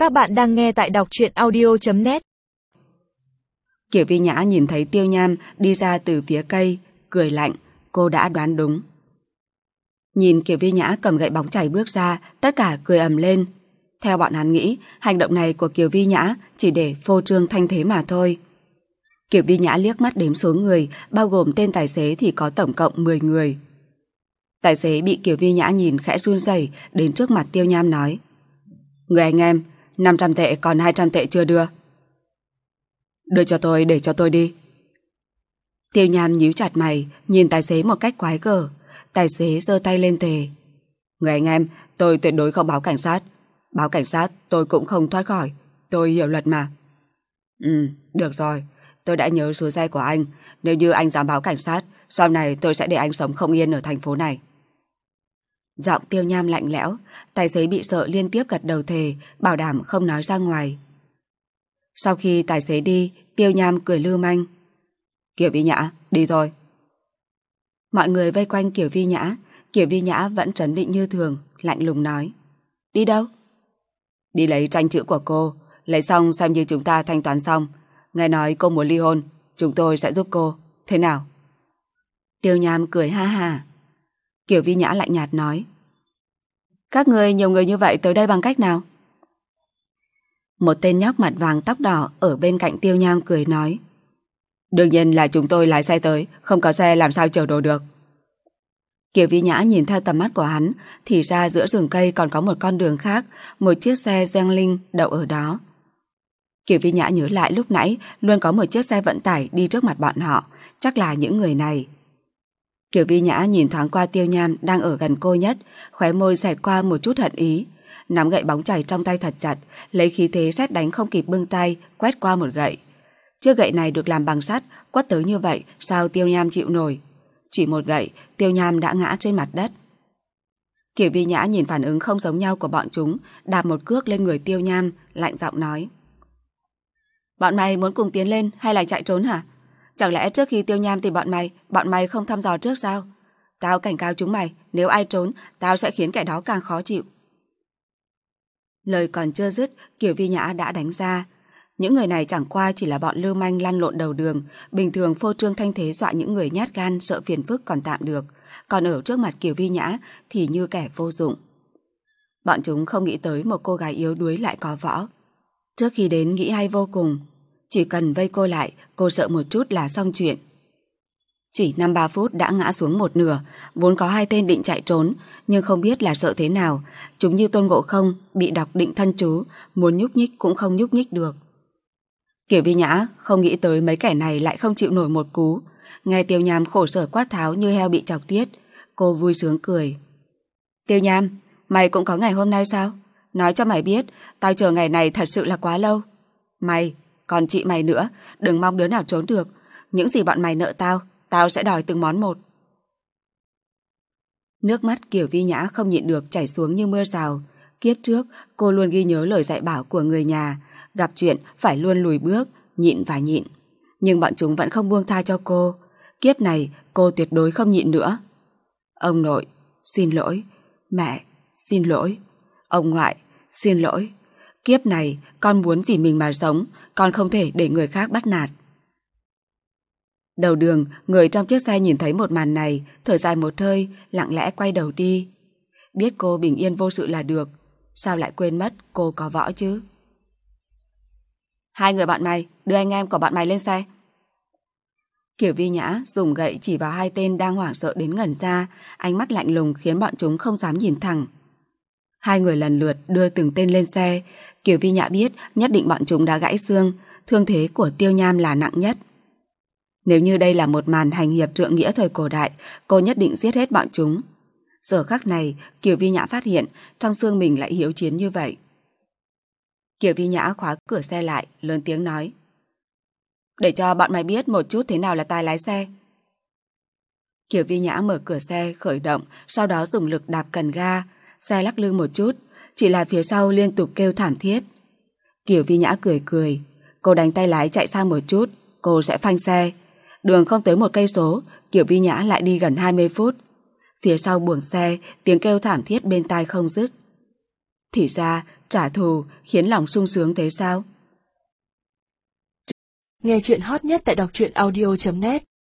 Các bạn đang nghe tại đọc truyện audio.net. Kiều Vi Nhã nhìn thấy Tiêu Nham đi ra từ phía cây, cười lạnh, cô đã đoán đúng. Nhìn Kiều Vi Nhã cầm gậy bóng chày bước ra, tất cả cười ầm lên. Theo bọn hắn nghĩ, hành động này của Kiều Vi Nhã chỉ để phô trương thanh thế mà thôi. Kiều Vi Nhã liếc mắt đếm số người, bao gồm tên tài xế thì có tổng cộng 10 người. Tài xế bị Kiều Vi Nhã nhìn khẽ run rẩy đến trước mặt Tiêu Nham nói: "Người anh em, 500 tệ còn 200 tệ chưa đưa. Đưa cho tôi, để cho tôi đi." Tiêu Nham nhíu chặt mày, nhìn tài xế một cách quái gở. Tài xế giơ tay lên thề: "Người anh em, tôi tuyệt đối không báo cảnh sát. Báo cảnh sát tôi cũng không thoát khỏi. Tôi hiểu luật mà." Được rồi. Tôi đã nhớ số xe của anh. Nếu như anh dám báo cảnh sát, sau này tôi sẽ để anh sống không yên ở thành phố này." Giọng Tiêu Nham lạnh lẽo. Tài xế bị sợ liên tiếp gật đầu thề, bảo đảm không nói ra ngoài. Sau khi tài xế đi, Tiêu Nham cười lưu manh: "Kiều Vi Nhã, đi thôi." Mọi người vây quanh Kiều Vi Nhã. Kiều Vi Nhã vẫn trấn định như thường, lạnh lùng nói: "Đi đâu?" "Đi lấy tranh chữ của cô. Lấy xong xem như chúng ta thanh toán xong. Nghe nói cô muốn ly hôn, chúng tôi sẽ giúp cô. Thế nào?" Tiêu Nham cười ha ha. Kiều Vi Nhã lạnh nhạt nói: "Các người nhiều người như vậy tới đây bằng cách nào?" Một tên nhóc mặt vàng tóc đỏ ở bên cạnh Tiêu Nham cười nói: "Đương nhiên là chúng tôi lái xe tới, không có xe làm sao chở đồ được." Kiều Vi Nhã nhìn theo tầm mắt của hắn, thì ra giữa rừng cây còn có một con đường khác, một chiếc xe Giang Linh đậu ở đó. Kiều Vi Nhã nhớ lại lúc nãy luôn có một chiếc xe vận tải đi trước mặt bọn họ, chắc là những người này. Kiều Vi Nhã nhìn thoáng qua Tiêu Nham đang ở gần cô nhất, khóe môi xẹt qua một chút hận ý, nắm gậy bóng chày trong tay thật chặt, lấy khí thế sét đánh không kịp bưng tay, quét qua một gậy. Chiếc gậy này được làm bằng sắt, quất tới như vậy sao Tiêu Nham chịu nổi? Chỉ một gậy, Tiêu Nham đã ngã trên mặt đất. Kiều Vi Nhã nhìn phản ứng không giống nhau của bọn chúng, đạp một cước lên người Tiêu Nham, lạnh giọng nói: "Bọn mày muốn cùng tiến lên hay là chạy trốn hả? Chẳng lẽ trước khi Tiêu Nham tìm bọn mày không thăm dò trước sao? Tao cảnh cáo chúng mày, nếu ai trốn, tao sẽ khiến kẻ đó càng khó chịu." Lời còn chưa dứt, Kiều Vi Nhã đã đánh ra. Những người này chẳng qua chỉ là bọn lưu manh lăn lộn đầu đường, bình thường phô trương thanh thế dọa những người nhát gan sợ phiền phức còn tạm được, còn ở trước mặt Kiều Vi Nhã thì như kẻ vô dụng. Bọn chúng không nghĩ tới một cô gái yếu đuối lại có võ. Trước khi đến nghĩ hay vô cùng, chỉ cần vây cô lại, cô sợ một chút là xong chuyện. Chỉ 5-3 phút đã ngã xuống một nửa, vốn có 2 tên định chạy trốn, nhưng không biết là sợ thế nào, chúng như Tôn Ngộ Không bị đọc định thân chú, muốn nhúc nhích cũng không nhúc nhích được. Kiều Vi Nhã không nghĩ tới mấy kẻ này lại không chịu nổi một cú. Nghe Tiêu Nham khổ sở quát tháo như heo bị chọc tiết, cô vui sướng cười: "Tiêu Nham, mày cũng có ngày hôm nay sao? Nói cho mày biết, tao chờ ngày này thật sự là quá lâu. Mày, còn chị mày nữa, đừng mong đứa nào trốn được. Những gì bọn mày nợ tao sẽ đòi từng món một." Nước mắt Kiều Vi Nhã không nhịn được chảy xuống như mưa rào. Kiếp trước, cô luôn ghi nhớ lời dạy bảo của người nhà, gặp chuyện phải luôn lùi bước, nhịn và nhịn. Nhưng bọn chúng vẫn không buông tha cho cô. Kiếp này, cô tuyệt đối không nhịn nữa. Ông nội, xin lỗi. Mẹ, xin lỗi. Ông ngoại, xin lỗi. Kiếp này, con muốn vì mình mà sống, con không thể để người khác bắt nạt. Đầu đường, người trong chiếc xe nhìn thấy một màn này, thở dài một hơi, lặng lẽ quay đầu đi. Biết cô bình yên vô sự là được, sao lại quên mất cô có võ chứ? "Hai người bọn mày, đưa anh em của bọn mày lên xe." Kiều Vi Nhã dùng gậy chỉ vào 2 tên đang hoảng sợ đến ngẩn ra, ánh mắt lạnh lùng khiến bọn chúng không dám nhìn thẳng. 2 người lần lượt đưa từng tên lên xe. Kiều Vi Nhã biết nhất định bọn chúng đã gãy xương, thương thế của Tiêu Nham là nặng nhất. Nếu như đây là một màn hành hiệp trượng nghĩa thời cổ đại, cô nhất định giết hết bọn chúng. Giờ khắc này, Kiều Vi Nhã phát hiện trong xương mình lại hiếu chiến như vậy. Kiều Vi Nhã khóa cửa xe lại, lớn tiếng nói: "Để cho bọn mày biết một chút thế nào là tài lái xe." Kiều Vi Nhã mở cửa xe khởi động, sau đó dùng lực đạp cần ga. Xe lắc lư một chút, chỉ là phía sau liên tục kêu thảm thiết. Kiều Vi Nhã cười cười, cô đánh tay lái chạy sang một chút, cô sẽ phanh xe. Đường không tới 1 cây số, Kiều Vi Nhã lại đi gần 20 phút. Phía sau buồng xe, tiếng kêu thảm thiết bên tai không dứt. Thì ra, trả thù khiến lòng sung sướng thế sao? Nghe chuyện hot nhất tại đọc truyện audio.net